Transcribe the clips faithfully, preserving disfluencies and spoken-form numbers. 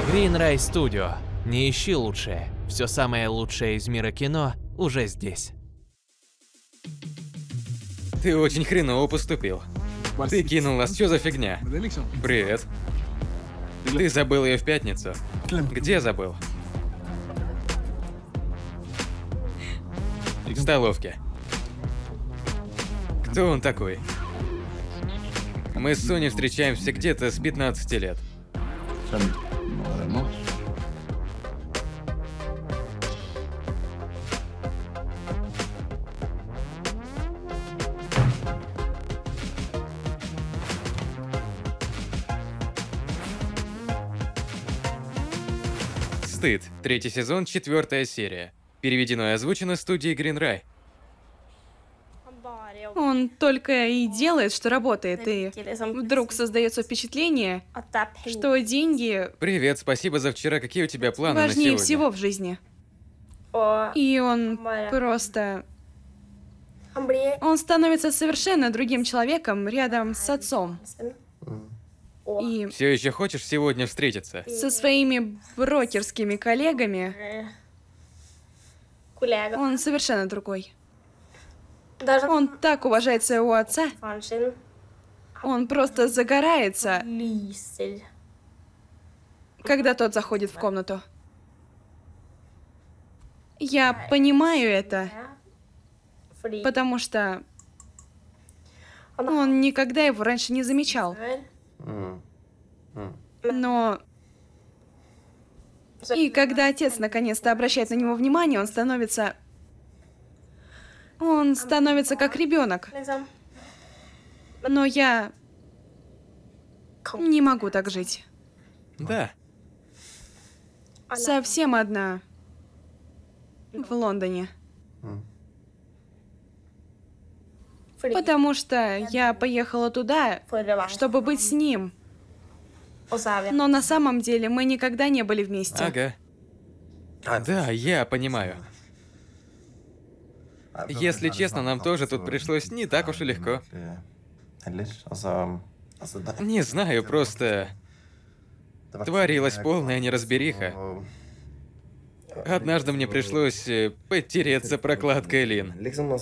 Greenray Studio. Не ищи лучшее. Все самое лучшее из мира кино уже здесь. Ты очень хреново поступил. Ты кинул нас, что за фигня? Привет. Ты забыл ее в пятницу. Где забыл? В столовке. Кто он такой? Мы с Соней встречаемся где-то с пятнадцати лет. Стыд. Третий сезон, четвертая серия. Переведено и озвучено студией Greenray. Он только и делает, что работает, и вдруг создается впечатление, что деньги Привет, спасибо за вчера. Какие у тебя планы на важнее сегодня? всего в жизни. И он просто... Он становится совершенно другим человеком рядом с отцом. И Все еще хочешь сегодня встретиться? со своими брокерскими коллегами он совершенно другой. Он так уважает своего отца, он просто загорается, когда тот заходит в комнату. Я понимаю это, потому что он никогда его раньше не замечал. Но... И когда отец наконец-то обращает на него внимание, он становится... Он становится как ребенок. Но я не могу так жить. Да. Совсем одна в Лондоне. Потому что я поехала туда, чтобы быть с ним. Но на самом деле мы никогда не были вместе. Ага. Да, я понимаю. Если честно, нам тоже тут пришлось не так уж и легко. Не знаю, просто... Творилась полная неразбериха. Однажды мне пришлось э, подтереться прокладкой Лин.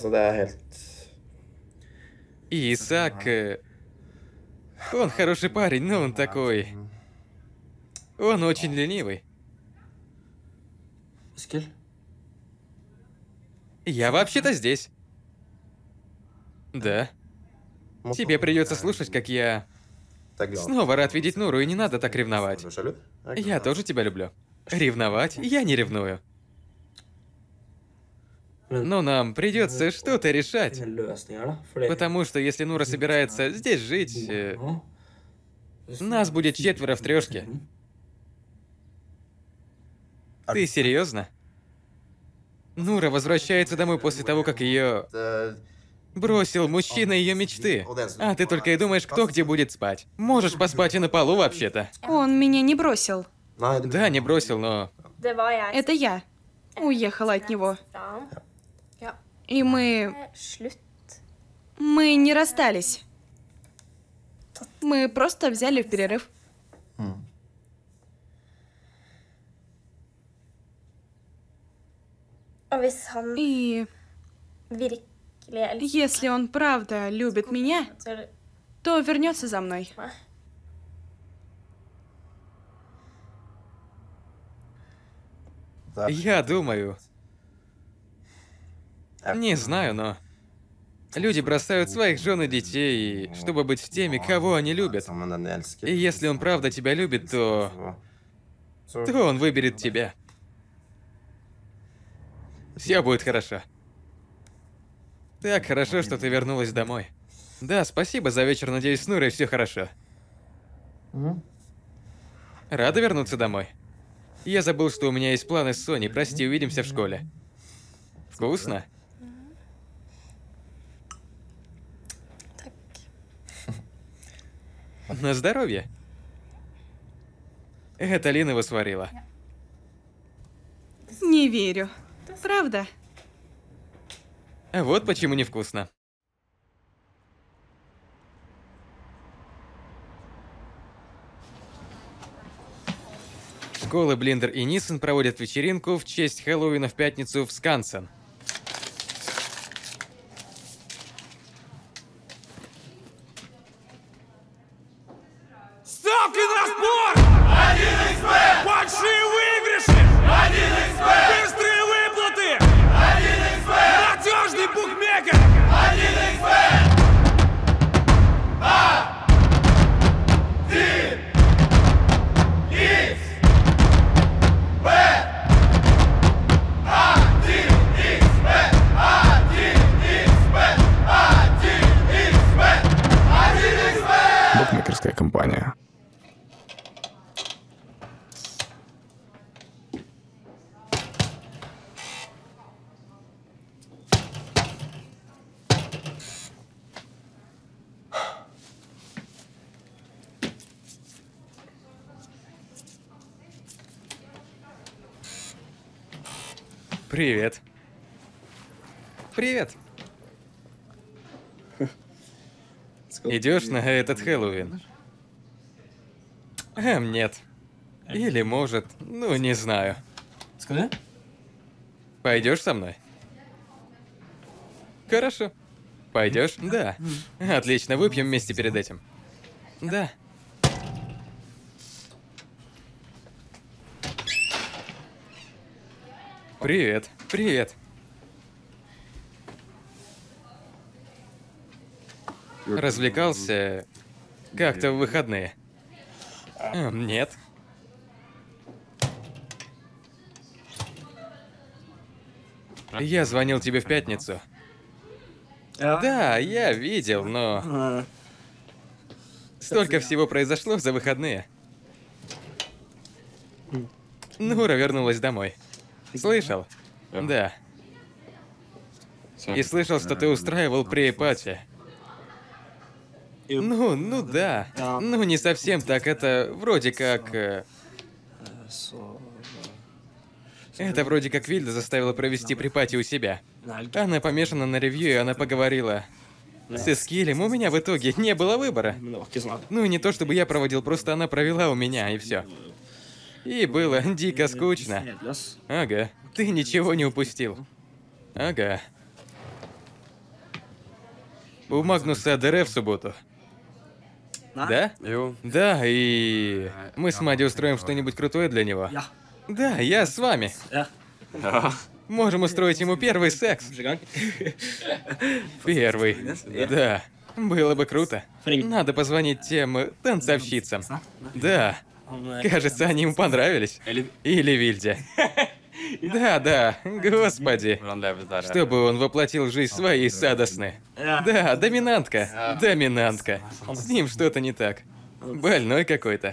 И Исаак... э, Он хороший парень, но он такой... Он очень ленивый. Я вообще-то здесь. Да. Тебе придется слушать, как я... Снова рад видеть Нуру, и не надо так ревновать. Я тоже тебя люблю. Ревновать? Я не ревную. Но нам придется что-то решать. Потому что если Нура собирается здесь жить, э, нас будет четверо в трешке. Ты серьезно? Нура возвращается домой после того, как ее бросил мужчина ее мечты. А ты только и думаешь, кто где будет спать. Можешь поспать и на полу вообще-то. Он меня не бросил. Да, не бросил, но... Это я уехала от него. И мы... Мы не расстались. Мы просто взяли в перерыв. И если он правда любит меня, то вернется за мной. Я думаю... Не знаю, но... Люди бросают своих жен и детей, чтобы быть с теми, кого они любят. И если он правда тебя любит, то... То он выберет тебя. Все будет хорошо. Так хорошо, что ты вернулась домой. Да, спасибо за вечер, надеюсь, с Нурой все хорошо. Рада вернуться домой? Я забыл, что у меня есть планы с Соней, прости, увидимся в школе. Вкусно? На здоровье. Это Лина его сварила. Не верю. Правда? А вот почему невкусно. Школы Блиндер и Нисон проводят вечеринку в честь Хэллоуина в пятницу в Скансен. Ставки на спорт! один икс бет! Большие выигрыши! один икс бет! Быстрые выплаты! один икс бет! Надежный букмекер! один икс бет! Букмекерская компания. Привет. Привет. Идешь на этот Хэллоуин? Эм, нет. Или может, ну не знаю. Пойдешь со мной? Хорошо. Пойдешь? Да. Отлично, выпьем вместе перед этим. Да. Привет. Привет. Развлекался как-то в выходные? Эм, нет. Я звонил тебе в пятницу. Да, я видел, но... Столько всего произошло за выходные. Нура вернулась домой. Слышал? Да. И слышал, что ты устраивал прей-пати. Ну, ну да. Ну, не совсем так, это вроде как... э, Это вроде как Вильда заставила провести припати у себя. Она помешана на ревью, и она поговорила с Эскилем. У меня в итоге не было выбора. Ну, не то чтобы я проводил, просто она провела у меня, и все. И было дико скучно. Ага, ты ничего не упустил. Ага. У Магнуса ДР в субботу. Да? Да, и мы с Мадди устроим что-нибудь крутое для него. Да, я с вами. Можем устроить ему первый секс. Первый. Да. Было бы круто. Надо позвонить тем э, танцовщицам. Да. Кажется, они ему понравились. Или Вильде. Да, да, господи. Чтобы он воплотил в жизнь своей Садосны. Да, доминантка. Доминантка. С ним что-то не так. Больной какой-то.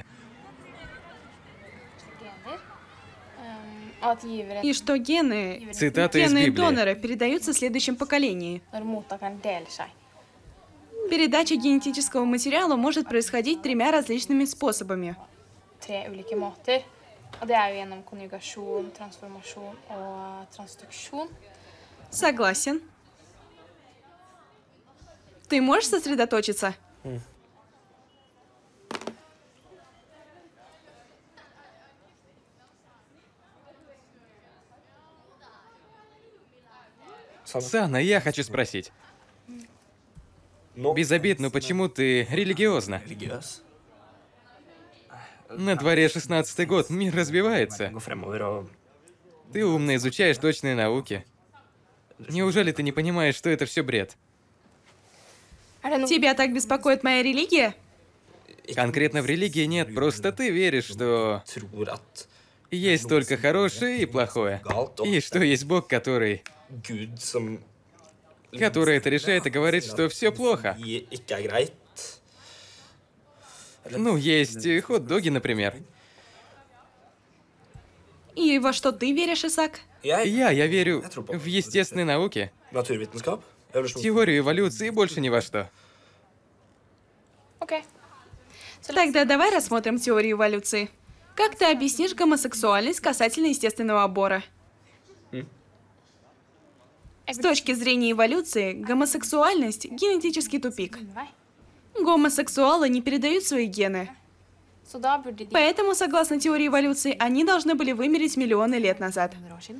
И что гены, Цитата из гены Библии. донора передаются в следующем поколении. Передача генетического материала может происходить тремя различными способами. tre olika måter. Och det är ju genom konjugation, transformation och transduktion. Согласен. Ты можешь сосредоточиться? Сана, я хочу спросить. Без обид, но почему ты религиозна? На дворе шестнадцатый год, мир развивается. Ты умно изучаешь точные науки. Неужели ты не понимаешь, что это все бред? Тебя так беспокоит моя религия? Конкретно в религии нет, просто ты веришь, что есть только хорошее и плохое. И что есть Бог, который... который это решает и говорит, что все плохо. Ну, есть э, хот-доги, например. И во что ты веришь, Исаак? Я, я верю в естественные науки, теорию эволюции и больше ни во что. Okej. Så Тогда давай рассмотрим теорию эволюции. Как ты объяснишь гомосексуальность касательно естественного отбора? С точки зрения эволюции, гомосексуальность — генетический тупик. Vai. Гомосексуалы не передают свои гены. Så da burde de Поэтому, согласно теории эволюции, они должны были вымереть миллионы лет назад. hundre år siden.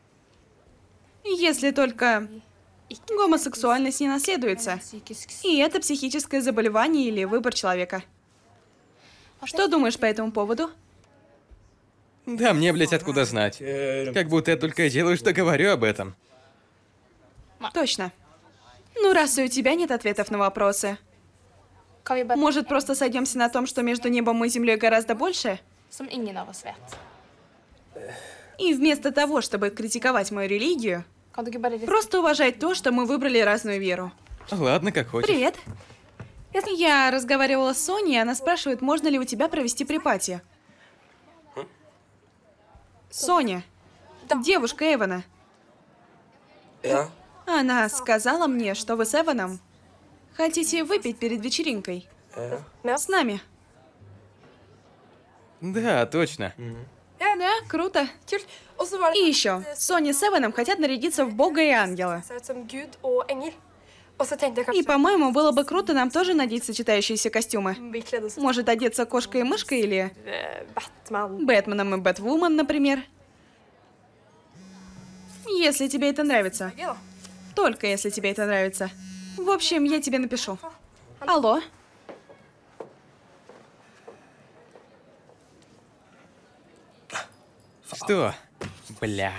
Если только гомосексуальность не наследуется. Psykisk И это психическое заболевание или выбор человека. Что думаешь по этому поводу? Да мне, блядь, откуда знать. Как будто я только и делаю, что говорю об этом. Точно. Ну, раз и у тебя нет ответов на вопросы, Kan vi bare может, просто сойдемся на том, что между небом и землей гораздо больше? Som ingen av oss vet. И вместо того, чтобы критиковать мою религию, Kan du ikke bare просто уважать то, что мы выбрали разную веру. Ладно, как хочешь. Привет. Я разговаривала с Соней, и она спрашивает, можно ли у тебя провести припати. Соня, девушка Эвана. Она сказала мне, что вы с Эваном хотите выпить перед вечеринкой. С нами. Да, точно. Да, круто. И еще, Соня с Эваном хотят нарядиться в бога и ангела. И, по-моему, было бы круто нам тоже надеть сочетающиеся костюмы. Может, одеться кошкой и мышкой или Бэтменом и Бэтвумен, например. Если тебе это нравится. Только если тебе это нравится. В общем, я тебе напишу. Алло? Что? Бля.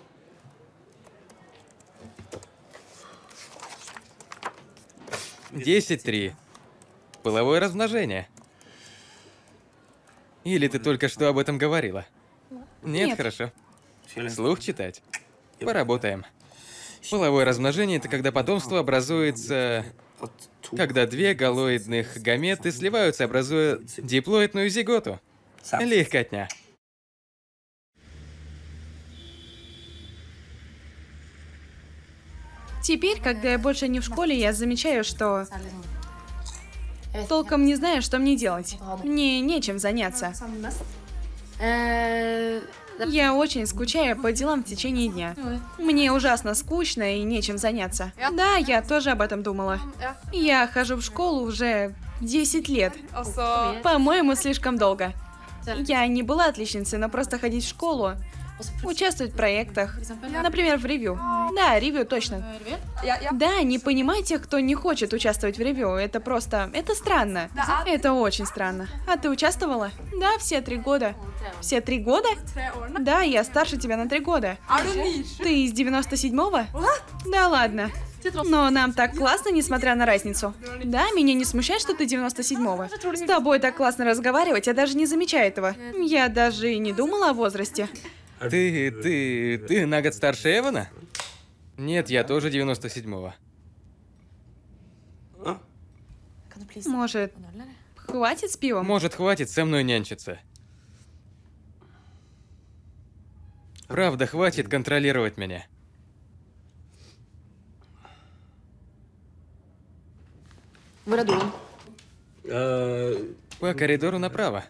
Десять три. Половое размножение. Или ты только что об этом говорила? Нет, Нет. хорошо. Слух читать. Поработаем. Половое размножение — это когда потомство образуется... Когда две галоидных гаметы сливаются, образуя диплоидную зиготу. Легкотня. Теперь, когда я больше не в школе, я замечаю, что толком не знаю, что мне делать. Мне нечем заняться. Я очень скучаю по делам в течение дня. Мне ужасно скучно и нечем заняться. Да, я тоже об этом думала. Я хожу в школу уже десять лет. По-моему, слишком долго. Я не была отличницей, но просто ходить в школу, участвовать в проектах, например, в ревью. Да, ревью точно. Да, не понимай тех, кто не хочет участвовать в ревью. Это просто... Это странно. Это очень странно. А ты участвовала? Да, все три года. Все три года? Да, я старше тебя на три года. Ты из девяносто седьмого? Да ладно. Но нам так классно, несмотря на разницу. Да, меня не смущает, что ты девяносто седьмого. С тобой так классно разговаривать, я даже не замечаю этого. Я даже и не думала о возрасте. Ты, ты, ты на год старше Эвана? Нет, я тоже девяносто седьмого. Может, хватит с пивом? Может, хватит со мной нянчиться. Правда, хватит контролировать меня. Hvor er doen? По коридору направо.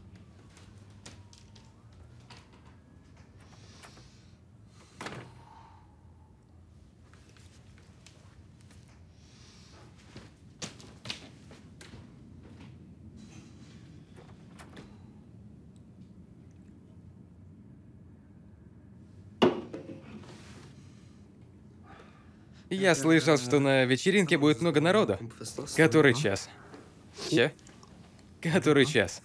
Я слышал, что на вечеринке будет много народу. Который час? Че? Который час?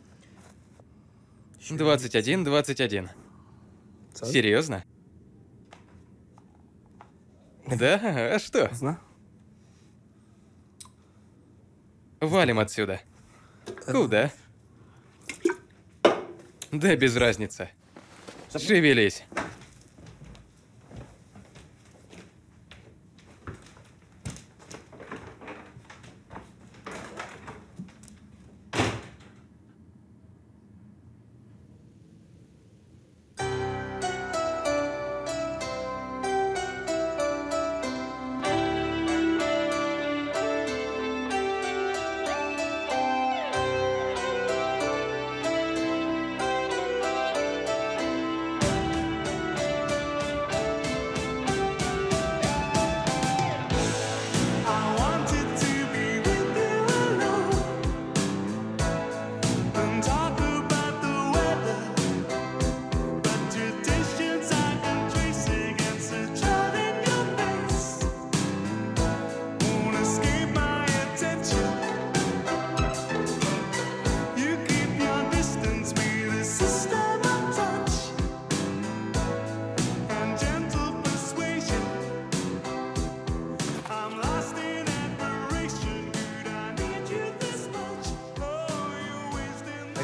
двадцать один, двадцать один. Серьезно? Да? А что? Валим отсюда. Куда? Да без разницы. Шевелись.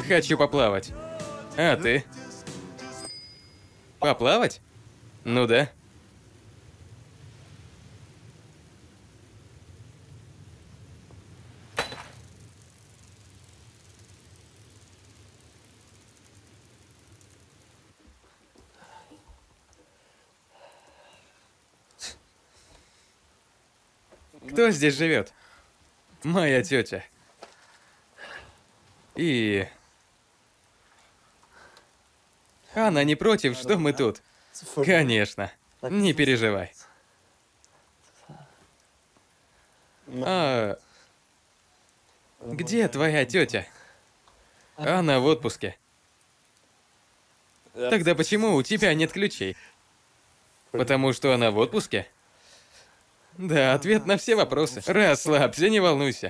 Хочу поплавать. А ты? Поплавать? Ну да. Кто здесь живет? Моя тетя. И... Она не против, что мы тут? Конечно. Не переживай. А... Где твоя тетя? Она в отпуске. Тогда почему у тебя нет ключей? Потому что она в отпуске? Да, ответ на все вопросы. Расслабься, не волнуйся.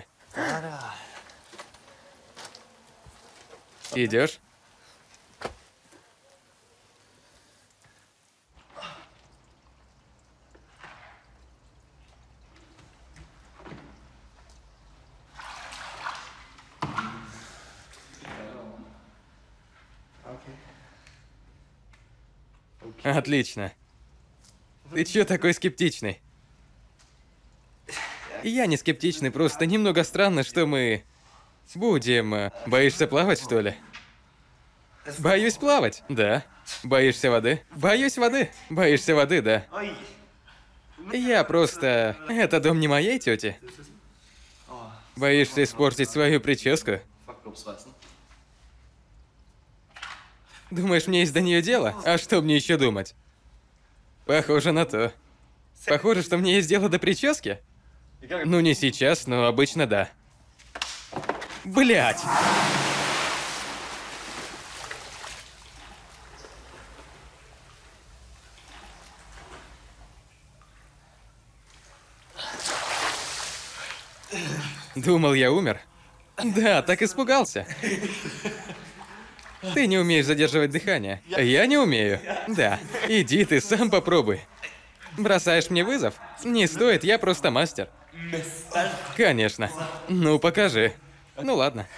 Идешь? Отлично. Ты чё такой скептичный? Я не скептичный, просто немного странно, что мы... будем... Боишься плавать, что ли? Боюсь плавать, да. Боишься воды? Боюсь воды. Боишься воды, да. Я просто... Это дом не моей тети. Боишься испортить свою прическу? Думаешь, мне есть до нее дело? А что мне еще думать? Похоже на то. Похоже, что мне есть дело до прически? Ну, не сейчас, но обычно да. Блять! Думал, я умер? Да, так испугался. Ты не умеешь задерживать дыхание. Я не умею. Да. Иди ты сам попробуй. Бросаешь мне вызов? Не стоит, я просто мастер. Конечно. Ну, покажи. Ну ладно.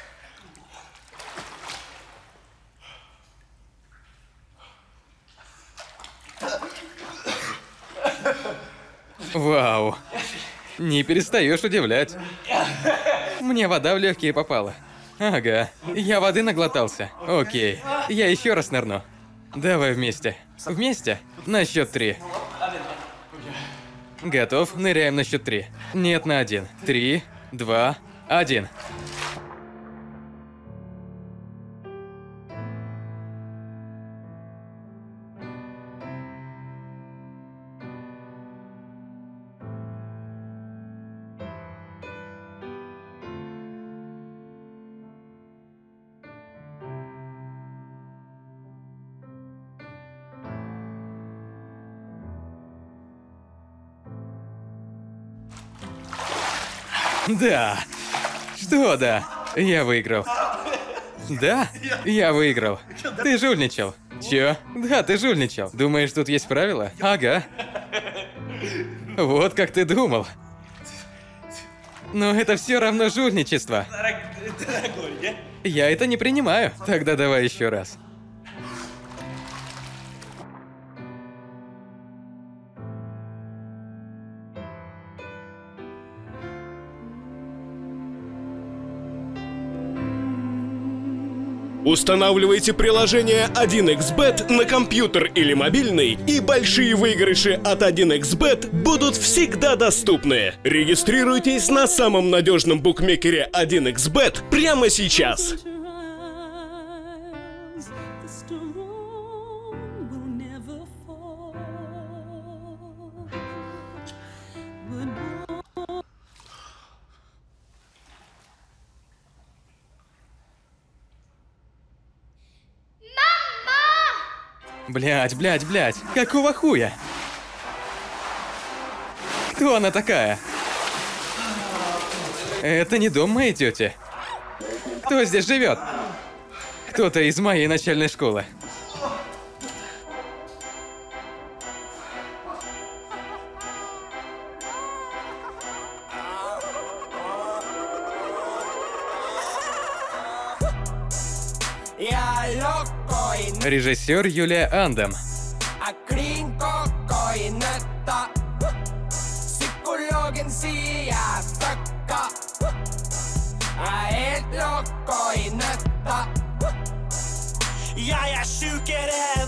Вау. Не перестаешь удивлять. Мне вода в легкие попала. Ага. Я воды наглотался. Окей. Я еще раз нырну. Давай вместе. Вместе? На счет три. Готов? Ныряем на счет три. Нет, на один. Три, два, один. Да. Что да? Я выиграл. Да? Я выиграл. Ты жульничал. Чё? Да, ты жульничал. Думаешь, тут есть правила? Ага. Вот как ты думал. Но это все равно жульничество. Я это не принимаю. Тогда давай еще раз. Устанавливайте приложение один икс бет на компьютер или мобильный, и большие выигрыши от один икс бет будут всегда доступны. Регистрируйтесь на самом надежном букмекере один икс бет прямо сейчас. Блять, блять, блять. Какого хуя? Кто она такая? Это не дом моей тети. Кто здесь живет? Кто-то из моей начальной школы. Режиссер Юлия Андам. Jeg er syk af det